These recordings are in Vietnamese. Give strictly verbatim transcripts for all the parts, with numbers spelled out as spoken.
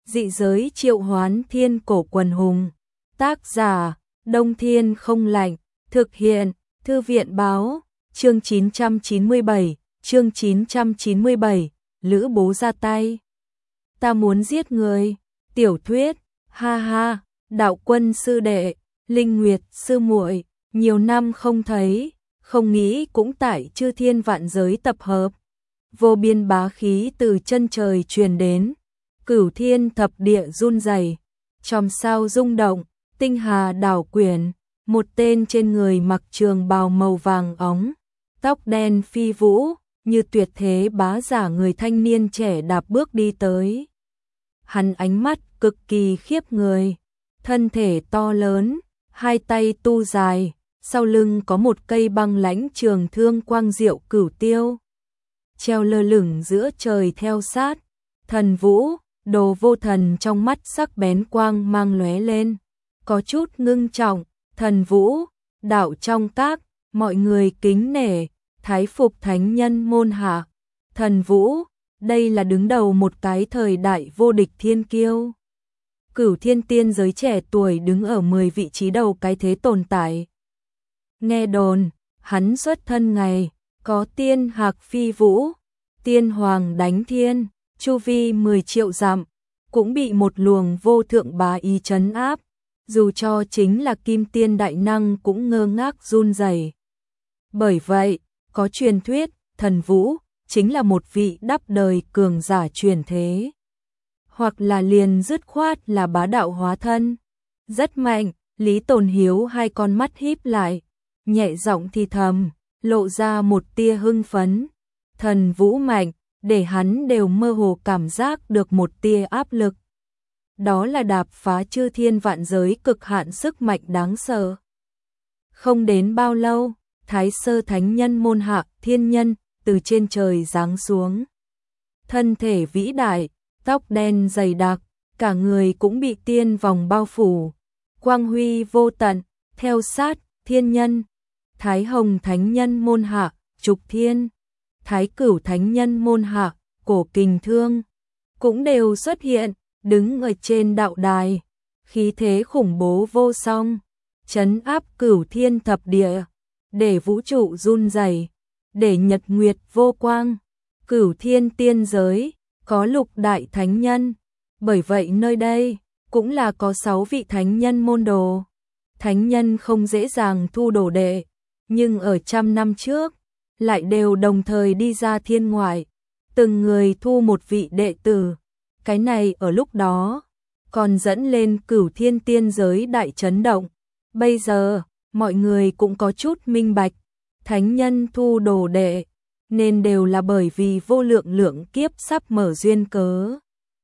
Dị giới triệu hoán thiên cổ quần hùng. Tác giả, Đông Thiên không lạnh. Thực hiện, Thư viện báo. Chương chín trăm chín mươi bảy, chương chín trăm chín mươi bảy, Lữ bố ra tay. Ta muốn giết người. Tiểu thuyết, ha ha, đạo quân sư đệ, Linh Nguyệt sư muội, nhiều năm không thấy, không nghĩ cũng tại chư thiên vạn giới tập hợp. Vô biên bá khí từ chân trời truyền đến, cửu thiên thập địa run rẩy, chòm sao rung động, tinh hà đảo quyển, một tên trên người mặc trường bào màu vàng óng, tóc đen phi vũ, như tuyệt thế bá giả người thanh niên trẻ đạp bước đi tới. Hắn ánh mắt cực kỳ khiếp người, thân thể to lớn, hai tay tu dài, sau lưng có một cây băng lãnh trường thương quang diệu cửu tiêu, treo lơ lửng giữa trời theo sát. Thần Vũ, Đồ Vô Thần trong mắt sắc bén quang mang lóe lên, có chút ngưng trọng. Thần Vũ, đạo trong các, mọi người kính nể, thái phục thánh nhân môn hạ. Thần Vũ, đây là đứng đầu một cái thời đại vô địch thiên kiêu. Cửu thiên tiên giới trẻ tuổi đứng ở mười vị trí đầu cái thế tồn tại. Nghe đồn, hắn xuất thân ngày, có tiên hạc phi vũ, tiên hoàng đánh thiên, chu vi mười triệu dặm, cũng bị một luồng vô thượng bá ý trấn áp, dù cho chính là kim tiên đại năng cũng ngơ ngác run rẩy. Bởi vậy, có truyền thuyết, Thần Vũ chính là một vị đắp đời cường giả truyền thế, hoặc là liền dứt khoát là bá đạo hóa thân. Rất mạnh. Lý Tồn Hiếu hai con mắt híp lại, nhẹ giọng thì thầm, lộ ra một tia hưng phấn. Thần Vũ mạnh, để hắn đều mơ hồ cảm giác được một tia áp lực. Đó là đạp phá chư thiên vạn giới cực hạn sức mạnh đáng sợ. Không đến bao lâu, Thái Sơ Thánh Nhân môn hạ thiên nhân từ trên trời giáng xuống. Thân thể vĩ đại, tóc đen dày đặc, cả người cũng bị tiên vòng bao phủ, quang huy vô tận, theo sát thiên nhân. Thái Hồng Thánh Nhân môn hạ Trục Thiên, Thái Cửu Thánh Nhân môn hạ Cổ Kình Thương cũng đều xuất hiện, đứng ở trên đạo đài, khí thế khủng bố vô song, trấn áp cửu thiên thập địa, để vũ trụ run rẩy, để nhật nguyệt vô quang. Cửu thiên tiên giới có lục đại thánh nhân, bởi vậy nơi đây cũng là có sáu vị thánh nhân môn đồ. Thánh nhân không dễ dàng thu đồ đệ, nhưng ở trăm năm trước lại đều đồng thời đi ra thiên ngoại, từng người thu một vị đệ tử. Cái này ở lúc đó còn dẫn lên cửu thiên tiên giới đại chấn động. Bây giờ mọi người cũng có chút minh bạch, thánh nhân thu đồ đệ nên đều là bởi vì vô lượng lượng kiếp sắp mở duyên cớ,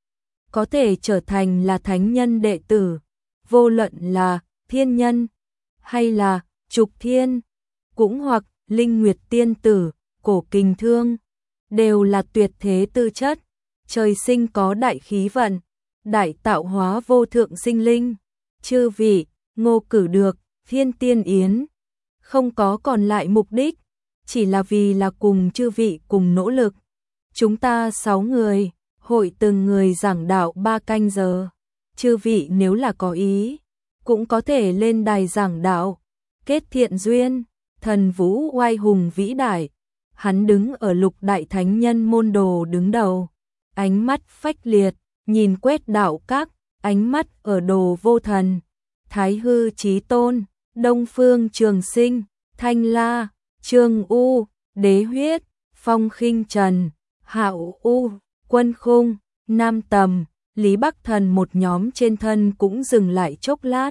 có thể trở thành là thánh nhân đệ tử. Vô luận là thiên nhân hay là Trục Thiên, cũng hoặc Linh Nguyệt tiên tử, Cổ Kình Thương, đều là tuyệt thế tư chất, trời sinh có đại khí vận, đại tạo hóa vô thượng sinh linh. Chư vị ngô cử được Thiên Tiên Yến, không có còn lại mục đích, chỉ là vì là cùng chư vị cùng nỗ lực. Chúng ta sáu người, hội từng người giảng đạo ba canh giờ. Chư vị nếu là có ý, cũng có thể lên đài giảng đạo, kết thiện duyên. Thần Vũ oai hùng vĩ đại, hắn đứng ở lục đại thánh nhân môn đồ đứng đầu, ánh mắt phách liệt, nhìn quét đạo các, ánh mắt ở Đồ Vô Thần, Thái Hư Chí Tôn, Đông Phương Trường Sinh, Thanh La, Trương U, Đế Huyết, Phong Khinh Trần, Hạo U, Quân Khung, Nam Tầm, Lý Bắc Thần một nhóm trên thân cũng dừng lại chốc lát.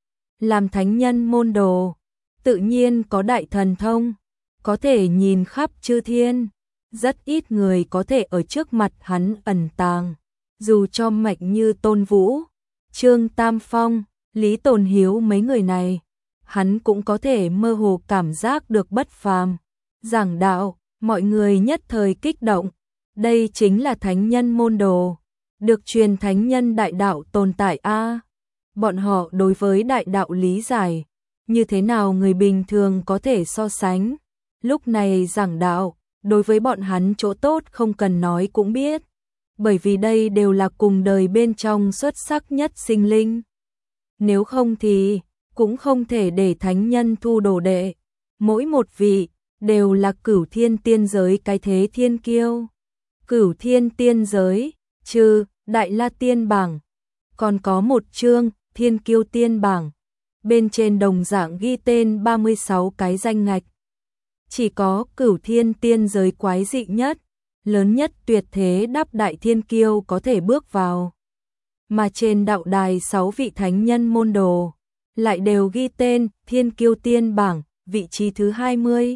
Làm thánh nhân môn đồ, tự nhiên có đại thần thông, có thể nhìn khắp chư thiên, rất ít người có thể ở trước mặt hắn ẩn tàng. Dù cho mạnh như Tôn Vũ, Trương Tam Phong, Lý Tồn Hiếu mấy người này, hắn cũng có thể mơ hồ cảm giác được bất phàm. Giảng đạo, mọi người nhất thời kích động, đây chính là thánh nhân môn đồ, được truyền thánh nhân đại đạo tồn tại a. Bọn họ đối với đại đạo lý giải, như thế nào người bình thường có thể so sánh. Lúc này giảng đạo, đối với bọn hắn chỗ tốt không cần nói cũng biết. bởi vì đây đều là cùng đời bên trong xuất sắc nhất sinh linh. Nếu không thì cũng không thể để thánh nhân thu đồ đệ, mỗi một vị đều là cửu thiên tiên giới cái thế thiên kiêu. Cửu thiên tiên giới, trừ Đại La Tiên Bảng, còn có một chương Thiên Kiêu Tiên Bảng, bên trên đồng dạng ghi tên ba mươi sáu cái danh ngạch. Chỉ có cửu thiên tiên giới quái dị nhất, lớn nhất tuyệt thế đắp đại thiên kiêu có thể bước vào. Mà trên đạo đài sáu vị thánh nhân môn đồ, lại đều ghi tên Thiên Kiêu Tiên Bảng, vị trí thứ hai mươi.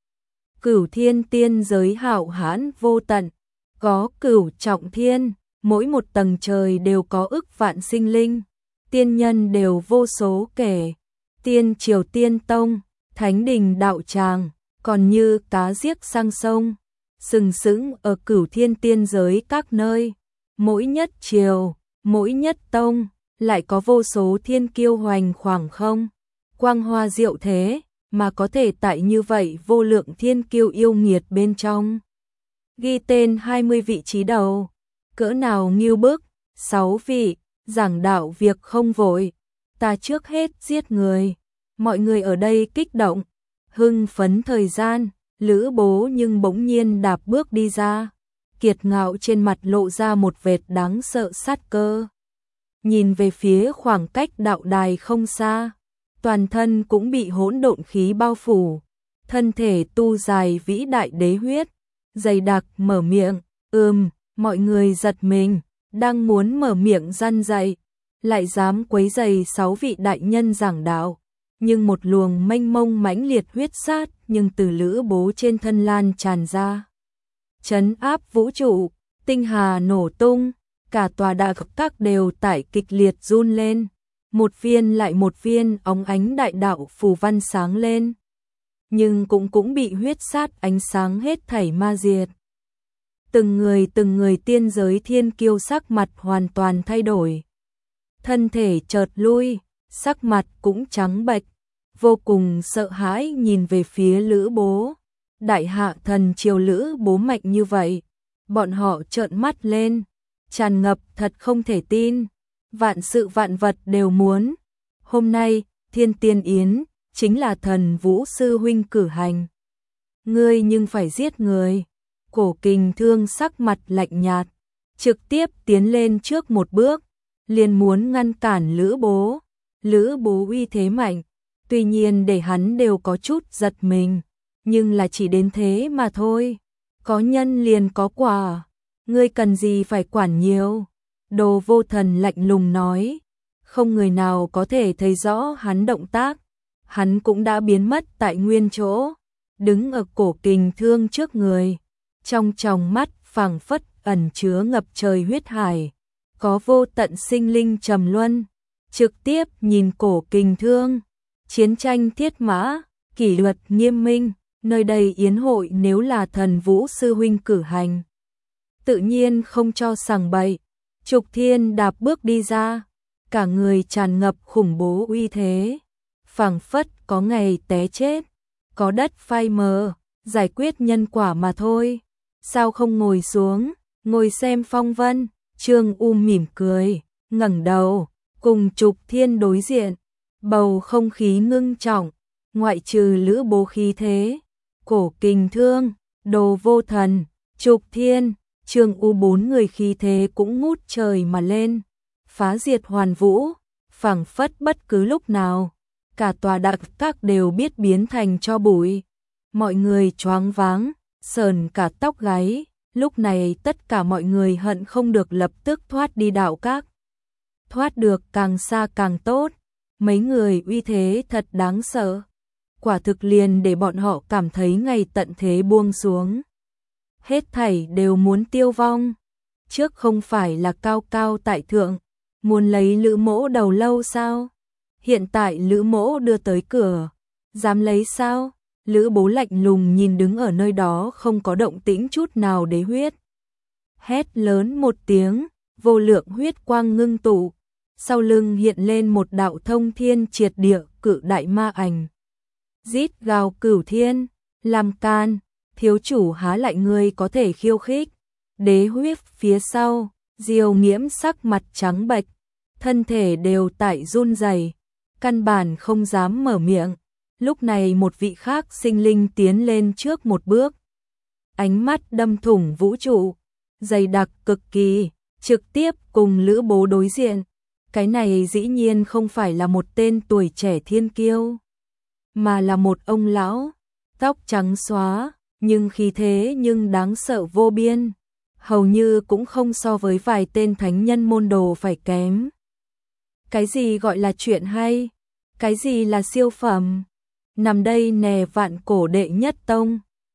Cửu thiên tiên giới hạo hãn vô tận, có cửu trọng thiên, mỗi một tầng trời đều có ức vạn sinh linh, tiên nhân đều vô số kể, tiên triều tiên tông, thánh đình đạo tràng, còn như cá giếc sang sông, sừng sững ở cửu thiên tiên giới các nơi, mỗi nhất triều, mỗi nhất tông, lại có vô số thiên kiêu hoành khoảng không, quang hoa diệu thế, mà có thể tại như vậy vô lượng thiên kiêu yêu nghiệt bên trong. Ghi tên hai mươi vị trí đầu, cỡ nào nghiêu bức, sáu vị, giảng đạo việc không vội, ta trước hết giết người. Mọi người ở đây kích động, hưng phấn thời gian, Lữ Bố nhưng bỗng nhiên đạp bước đi ra, kiệt ngạo trên mặt lộ ra một vệt đáng sợ sát cơ. Nhìn về phía khoảng cách đạo đài không xa, toàn thân cũng bị hỗn độn khí bao phủ, thân thể tu dài vĩ đại đế huyết, dày đặc mở miệng, ừm, mọi người giật mình, đang muốn mở miệng răn dạy, lại dám quấy rầy sáu vị đại nhân giảng đạo, nhưng một luồng mênh mông mãnh liệt huyết sát nhưng từ Lữ Bố trên thân lan tràn ra, trấn áp vũ trụ, tinh hà nổ tung, cả tòa đại các đều tại kịch liệt run lên, một viên lại một viên óng ánh đại đạo phù văn sáng lên, nhưng cũng cũng bị huyết sát ánh sáng hết thảy ma diệt. Từng người từng người tiên giới thiên kiêu sắc mặt hoàn toàn thay đổi, thân thể chợt lui, sắc mặt cũng trắng bệch, vô cùng sợ hãi nhìn về phía Lữ Bố. Đại hạ thần triều Lữ Bố mạnh như vậy, bọn họ trợn mắt lên, tràn ngập thật không thể tin, vạn sự vạn vật đều muốn. Hôm nay, Thiên Tiên Yến, chính là thần Vũ Sư Huynh cử hành. Ngươi nhưng phải giết người. Cổ Kình Thương sắc mặt lạnh nhạt, trực tiếp tiến lên trước một bước, liền muốn ngăn cản Lữ Bố. Lữ Bố uy thế mạnh, tuy nhiên để hắn đều có chút giật mình, nhưng là chỉ đến thế mà thôi. Có nhân liền có quả, ngươi cần gì phải quản nhiều. Đồ Vô Thần lạnh lùng nói, không người nào có thể thấy rõ hắn động tác, hắn cũng đã biến mất tại nguyên chỗ, đứng ở Cổ Kình Thương trước người, trong tròng mắt phảng phất ẩn chứa ngập trời huyết hải, có vô tận sinh linh trầm luân, trực tiếp nhìn Cổ Kình Thương. Chiến tranh thiết mã, kỷ luật nghiêm minh, nơi đây yến hội nếu là thần Vũ Sư Huynh cử hành, tự nhiên không cho sằng bậy. Trục Thiên đạp bước đi ra, cả người tràn ngập khủng bố uy thế, phảng phất có ngày té chết, có đất phai mờ, giải quyết nhân quả mà thôi. Sao không ngồi xuống, ngồi xem phong vân. Trương U mỉm cười, ngẩng đầu, cùng Trục Thiên đối diện, bầu không khí ngưng trọng, ngoại trừ Lữ Bố khí thế, Cổ Kình Thương, Đồ Vô Thần, Trục Thiên, Trương U bốn người khí thế cũng ngút trời mà lên, phá diệt hoàn vũ, phảng phất bất cứ lúc nào, cả tòa đại các đều biết biến thành tro bụi. Mọi người choáng váng, sờn cả tóc gáy, lúc này tất cả mọi người hận không được lập tức thoát đi đạo các. Thoát được càng xa càng tốt, mấy người uy thế thật đáng sợ. Quả thực liền để bọn họ cảm thấy ngày tận thế buông xuống. Hết thảy đều muốn tiêu vong. Trước không phải là cao cao tại thượng, muốn lấy Lữ Mỗ đầu lâu sao? Hiện tại Lữ Mỗ đưa tới cửa, dám lấy sao? Lữ Bố lạnh lùng nhìn đứng ở nơi đó không có động tĩnh chút nào đế huyết. Hét lớn một tiếng, vô lượng huyết quang ngưng tụ, sau lưng hiện lên một đạo thông thiên triệt địa cự đại ma ảnh. Rít gào cửu thiên, làm can, thiếu chủ há lại ngươi có thể khiêu khích. Đế huyết phía sau, Diêu Nghiễm sắc mặt trắng bệch, thân thể đều tại run rẩy, căn bản không dám mở miệng. Lúc này một vị khác sinh linh tiến lên trước một bước, ánh mắt đâm thủng vũ trụ, dày đặc cực kỳ, trực tiếp cùng Lữ Bố đối diện. Cái này dĩ nhiên không phải là một tên tuổi trẻ thiên kiêu, mà là một ông lão, tóc trắng xóa, nhưng khí thế nhưng đáng sợ vô biên, hầu như cũng không so với vài tên thánh nhân môn đồ phải kém. Cái gì gọi là chuyện hay? Cái gì là siêu phẩm? Nằm đây nè vạn cổ đệ nhất tông,